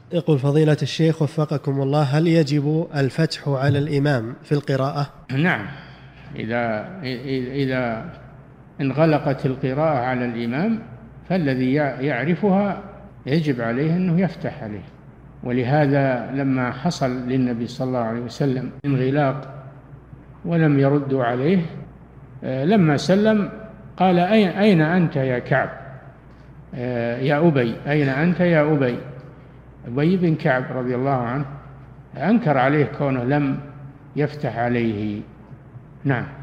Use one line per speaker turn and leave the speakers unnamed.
يقول فضيلة الشيخ وفقكم الله: هل يجب الفتح على الإمام في القراءة؟
نعم، إذا انغلقت القراءة على الإمام فالذي يعرفها يجب عليه أنه يفتح عليه. ولهذا لما حصل للنبي صلى الله عليه وسلم انغلاق ولم يردوا عليه، لما سلم قال: أين أنت يا كعب، يا أبي، أين أنت يا أبي؟ أبي بن كعب رضي الله عنه أنكر عليه كونه لم يفتح عليه. نعم.